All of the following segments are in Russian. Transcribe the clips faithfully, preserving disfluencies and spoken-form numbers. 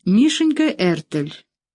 Мишенька Эртель.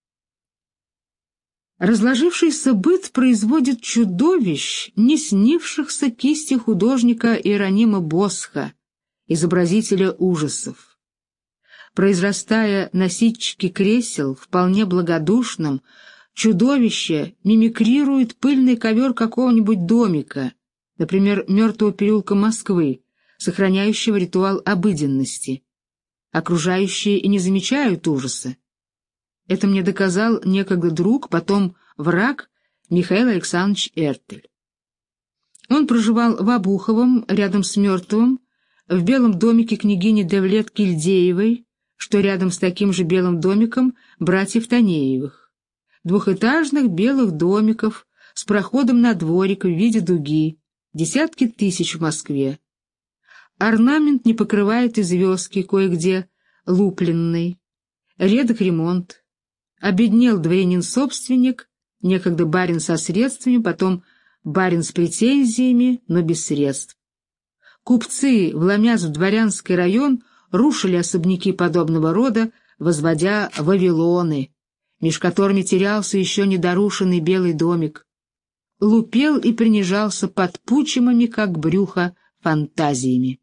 Разложившийся быт производит чудовищ, не снившихся кисти художника Иеронима Босха, изобразителя ужасов. Произрастая на ситчике кресел, вполне благодушном, чудовище мимикрирует пыльный ковер какого-нибудь домика, например, мертвого переулка Москвы, сохраняющего ритуал обыденности. Окружающие и не замечают ужаса. Это мне доказал некогда друг, потом враг Михаил Александрович Эртель. Он проживал в Обуховом, рядом с Мертвым, в белом домике княгини Девлет-Кильдеевой, что рядом с таким же белым домиком братьев Танеевых. Двухэтажных белых домиков с проходом на дворик в виде дуги, десятки тысяч в Москве. Орнамент не покрывает и звездки, кое-где лупленный. Редок ремонт. Обеднел дворянин-собственник, некогда барин со средствами, потом барин с претензиями, но без средств. Купцы, вломясь в дворянский район, рушили особняки подобного рода, возводя вавилоны, меж которыми терялся еще недорушенный белый домик. Лупел и принижался под пучимами, как брюхо, фантазиями.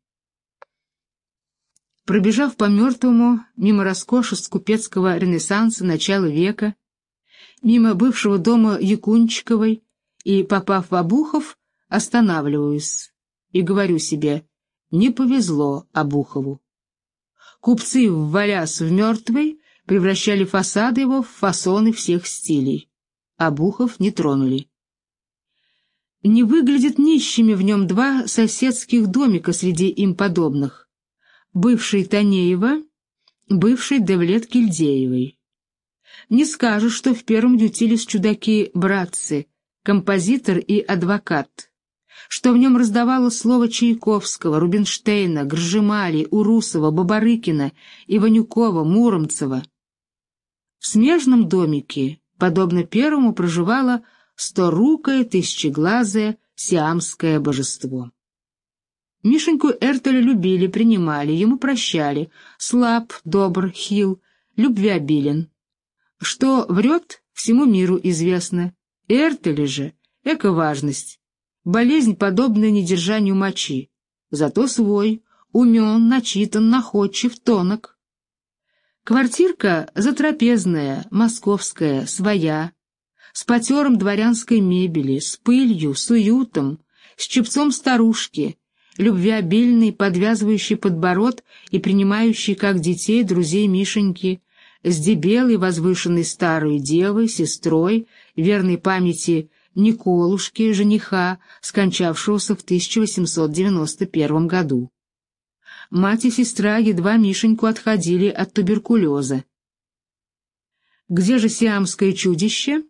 Пробежав по Мертвому, мимо роскошеств купецкого ренессанса начала века, мимо бывшего дома Якунчиковой и, попав в Обухов, останавливаюсь и говорю себе: не повезло Обухову. Купцы, ввалясь в Мертвый, превращали фасады его в фасоны всех стилей. Обухов не тронули. Не выглядят нищими в нем два соседских домика среди им подобных. Бывший Танеева, бывший Девлет-Кильдеевой. Не скажешь, что в первом ютились чудаки-братцы, композитор и адвокат, что в нем раздавало слово Чайковского, Рубинштейна, Гржемали, Урусова, Бабарыкина, Иванюкова, Муромцева. В смежном домике, подобно первому, проживало сторукое, тысячеглазое сиамское божество. Мишеньку Эртеля любили, принимали, ему прощали, слаб, добр, хил, любвеобилен. Что врет, всему миру известно. Эртеля же — эко-важность, болезнь, подобная недержанию мочи, зато свой, умен, начитан, находчив, тонок. Квартирка затрапезная, московская, своя, с потером дворянской мебели, с пылью, с уютом, с чепцом старушки, любвеобильный, подвязывающий подбород и принимающий как детей друзей Мишеньки, с дебелой возвышенной старой девой, сестрой, верной памяти Николушки, жениха, скончавшегося в тысяча восемьсот девяносто первом году. Мать и сестра едва Мишеньку отходили от туберкулеза. Где же сиамское чудище?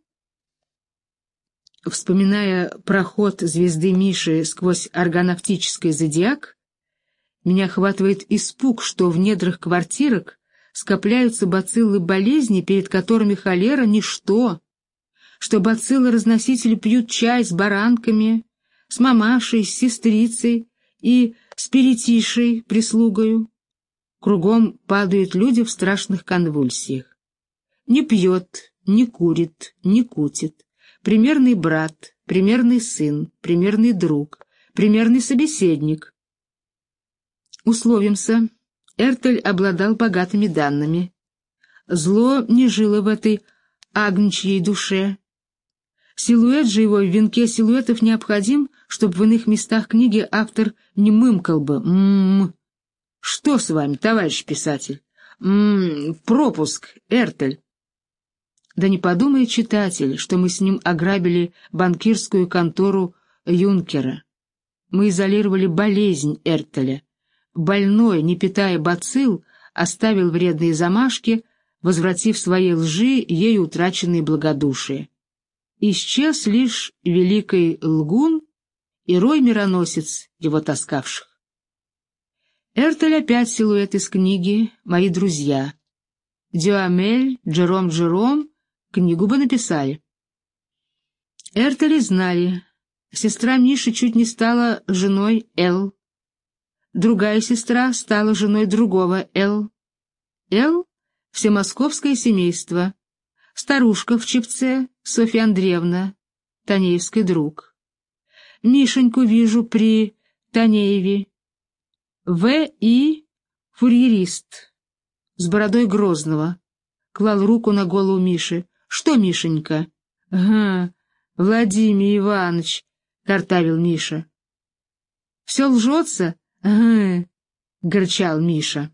Вспоминая проход звезды Миши сквозь аргонавтический зодиак, меня охватывает испуг, что в недрах квартирок скопляются бациллы болезни, перед которыми холера — ничто, что бациллы-разносители пьют чай с баранками, с мамашей, с сестрицей и спиритишей, прислугою. Кругом падают люди в страшных конвульсиях. Не пьет, не курит, не кутит. Примерный брат, примерный сын, примерный друг, примерный собеседник. Условимся, Эртель обладал богатыми данными. Зло не жило в этой агнчьей душе. Силуэт же его в венке силуэтов необходим, чтобы в иных местах книги автор не мымкал бы. М-м-м. Что с вами, товарищ писатель? М-м, пропуск, Эртель. Да не подумает читатель, что мы с ним ограбили банкирскую контору Юнкера. Мы изолировали болезнь Эртеля. Больной, не питая бацилл, оставил вредные замашки, возвратив своей лжи ей утраченные благодушие. Исчез лишь великий лгун и рой-мироносец, его таскавших. Эртель опять силуэт из книги «Мои друзья». Дюамель, Джером Джером книгу бы написали. Эртеля знали. Сестра Миши чуть не стала женой Эл. Другая сестра стала женой другого Эл. Эл всемосковское семейство. Старушка в чепце, Софья Андреевна, Танеевский друг. Мишеньку вижу при Танееве. В. И. Фурьерист. С бородой Грозного. Клал руку на голову Миши. Что, Мишенька? — Ага, Владимир Иванович, — картавил Миша. — Все лжется? — Ага, — горчал Миша.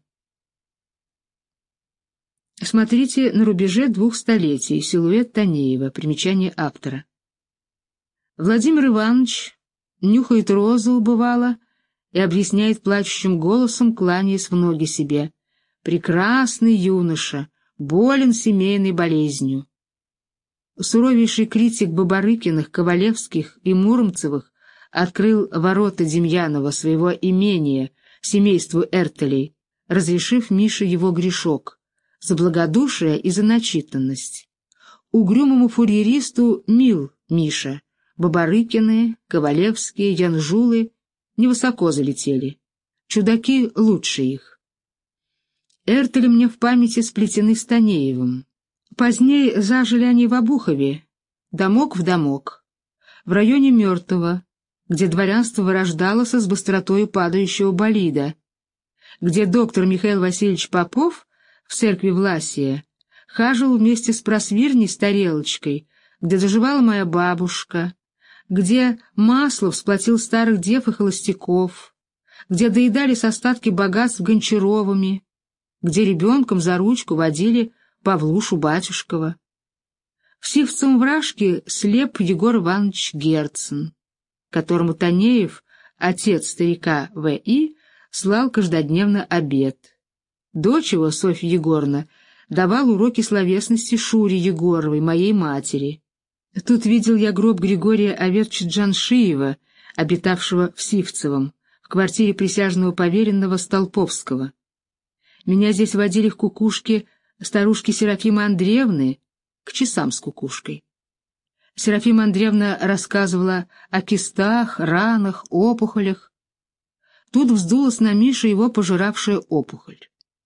Смотрите на рубеже двух столетий. Силуэт Танеева. Примечание автора. Владимир Иванович нюхает розу, бывало, и объясняет плачущим голосом, кланяясь в ноги себе. Прекрасный юноша, болен семейной болезнью. Суровейший критик Бабарыкиных, Ковалевских и Муромцевых открыл ворота Демьянова, своего имения, семейству Эртелей, разрешив Мише его грешок за благодушие и за начитанность. Угрюмому фурьеристу мил Миша. Бабарыкины, Ковалевские, Янжулы невысоко залетели. Чудаки лучше их. Эртели мне в памяти сплетены с Танеевым. Позднее зажили они в Обухове, домок в домок, в районе Мертвого, где дворянство вырождалось с быстротою падающего болида, где доктор Михаил Васильевич Попов в церкви Власия хаживал вместе с Просвирней с тарелочкой, где доживала моя бабушка, где Маслов сплотил старых дев и холостяков, где доедались остатки богатств Гончаровыми, где ребенком за ручку водили Павлушу Батюшкова. В Сивцевом вражке слеп Егор Иванович Герцен, которому Танеев, отец старика В И, слал каждодневно обед. Дочь его, Софья Егоровна, давал уроки словесности Шуре Егоровой, моей матери. Тут видел я гроб Григория Аверча Джаншиева, обитавшего в Сивцевом, в квартире присяжного поверенного Столповского. Меня здесь водили в кукушке старушки Серафимы Андреевны, к часам с кукушкой. Серафима Андреевна рассказывала о кистах, ранах, опухолях. Тут вздулась на Мише его пожиравшая опухоль.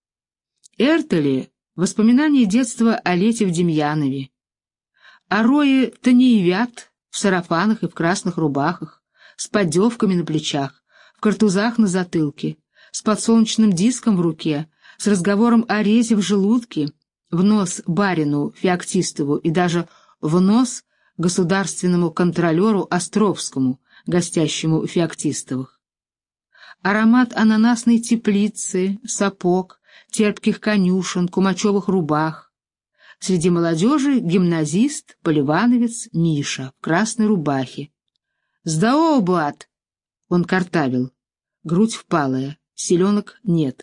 Эртели — воспоминания детства о лете в Демьянове, о рое танеевят в сарафанах и в красных рубахах, с поддевками на плечах, в картузах на затылке, с подсолнечным диском в руке, с разговором о резе в желудке, в нос барину Феоктистову и даже в нос государственному контролеру Островскому, гостящему у Феоктистовых. Аромат ананасной теплицы, сапог, терпких конюшен, кумачевых рубах. Среди молодежи гимназист, поливановец Миша в красной рубахе. «Сдао, бат!» Он картавил, грудь впалая, селенок нет.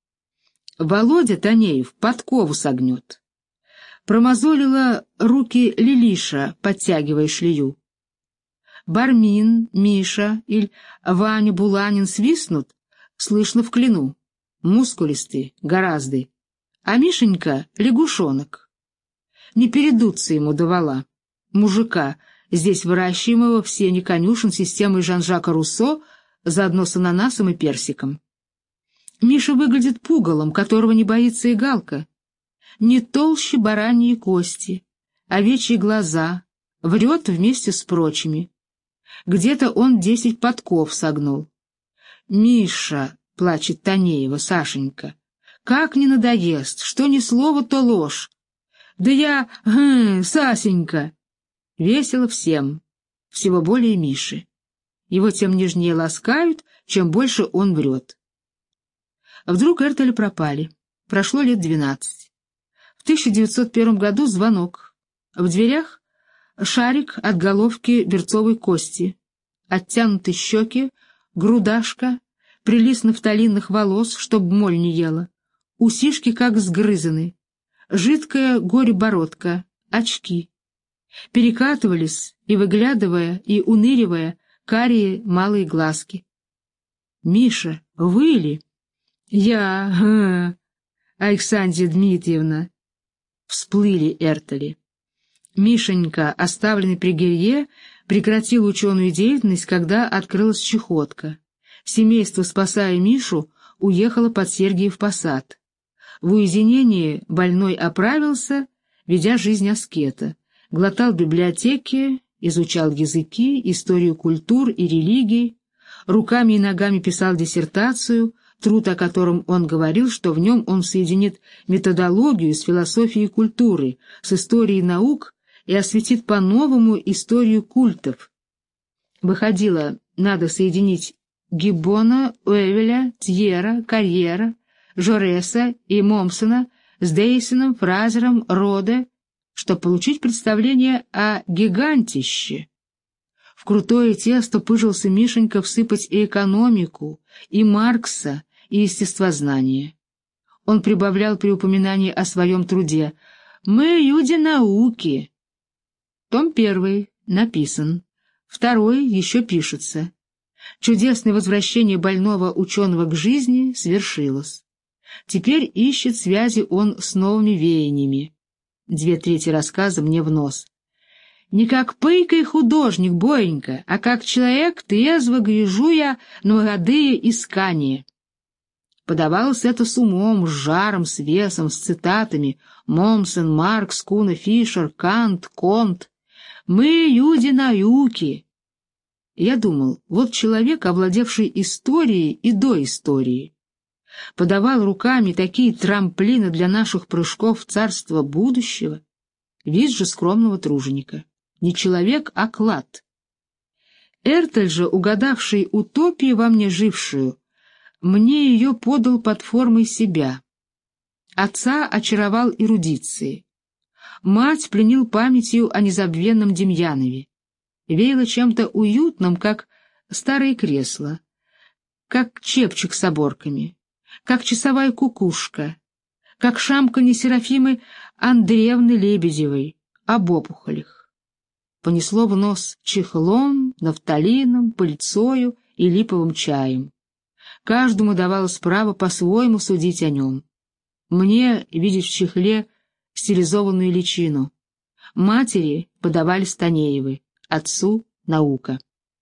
Володя Танеев подкову согнет. Промозолила руки Лилиша, подтягивая шлею. Бармин, Миша или Ваня Буланин свистнут, слышно в клину. Мускулистый, гораздо. А Мишенька — лягушонок. Не передуться ему давала. Мужика, здесь выращиваемого в сене конюшен системой Жан-Жака Руссо, заодно с ананасом и персиком. Миша выглядит пугалом, которого не боится и галка. Не толще бараньи кости, овечьи глаза, врет вместе с прочими. Где-то он десять подков согнул. «Миша», — плачет Танеева, Сашенька, — «как не надоест, что ни слова, то ложь. Да я, гм, Сасенька». Весело всем, всего более Миши. Его тем нежнее ласкают, чем больше он врет. Вдруг Эртели пропали. Прошло лет двенадцать. В тысяча девятьсот первом году звонок. В дверях шарик от головки берцовой кости, оттянуты щеки, грудашка, прилиз нафталинных волос, чтоб моль не ела, усишки как сгрызаны, жидкая горе-бородка, очки. Перекатывались и, выглядывая и уныривая, карие малые глазки. «Миша, вы ли?» «Я, га, Александра Дмитриевна». Всплыли Эртели. Мишенька, оставленный при Гирье, прекратил ученую деятельность, когда открылась чехотка. Семейство, спасая Мишу, уехало под Сергиев Посад. В уединении больной оправился, ведя жизнь аскета, глотал библиотеки, изучал языки, историю культур и религий, руками и ногами писал диссертацию, труд о котором он говорил, что в нем он соединит методологию с философией культуры, с историей наук и осветит по-новому историю культов. Выходило, надо соединить Гиббона, Уэвеля, Тьера, Карьера, Жореса и Момсона с Дейсоном, Фразером, Роде, чтобы получить представление о гигантище. В крутое тесто пыжился Мишенька всыпать и экономику, и Маркса, и естествознание. Он прибавлял при упоминании о своем труде: «Мы люди науки». Том первый написан, второй еще пишется. Чудесное возвращение больного ученого к жизни свершилось. Теперь ищет связи он с новыми веяниями. Две трети рассказа мне в нос. Не как пыйка и художник, Боенька, а как человек трезво гляжу я на молодые искания. Подавалось это с умом, с жаром, с весом, с цитатами: Момсон, Маркс, Куна, Фишер, Кант, Конт. Мы люди науки. Я думал, вот человек, овладевший историей и до истории, подавал руками такие трамплины для наших прыжков в царство будущего. Вид же скромного труженика. Не человек, а клад. Эртель же, угадавший утопию во мне жившую, мне ее подал под формой себя. Отца очаровал эрудицией. Мать пленил памятью о незабвенном Демьянове. Веяло чем-то уютным, как старые кресла, как чепчик с оборками, как часовая кукушка, как шамканье Серафимы Андреевны Лебедевой об опухолях. Понесло в нос чехлом, нафталином, пыльцою и липовым чаем. Каждому давалось право по-своему судить о нем. Мне видеть в чехле стилизованную личину. Матери подавали Станеевы, отцу — наука.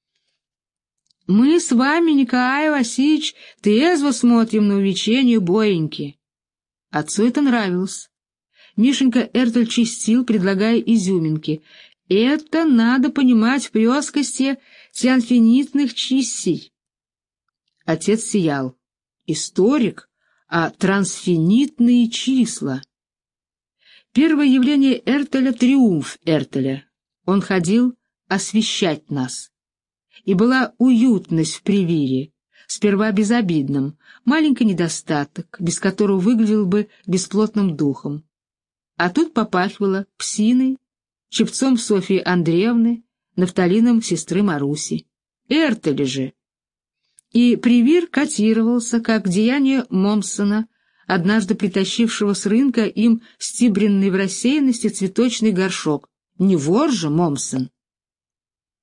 Мы с вами, Николай Васильевич, трезво смотрим на увечение Боеньки. Отцу это нравилось. Мишенька Эртель чистил, предлагая изюминки. Это надо понимать в плоскости тианфинитных чисел. Отец сиял. Историк, а трансфинитные числа. Первое явление Эртеля — триумф Эртеля. Он ходил освещать нас. И была уютность в привире, сперва безобидным, маленький недостаток, без которого выглядел бы бесплотным духом. А тут попахивало псиной, чепцом Софьи Андреевны, нафталином сестры Маруси. Эртеля же. И привир котировался, как деяние Момсона, однажды притащившего с рынка им стибренный в рассеянности цветочный горшок. Не вор же Момсон.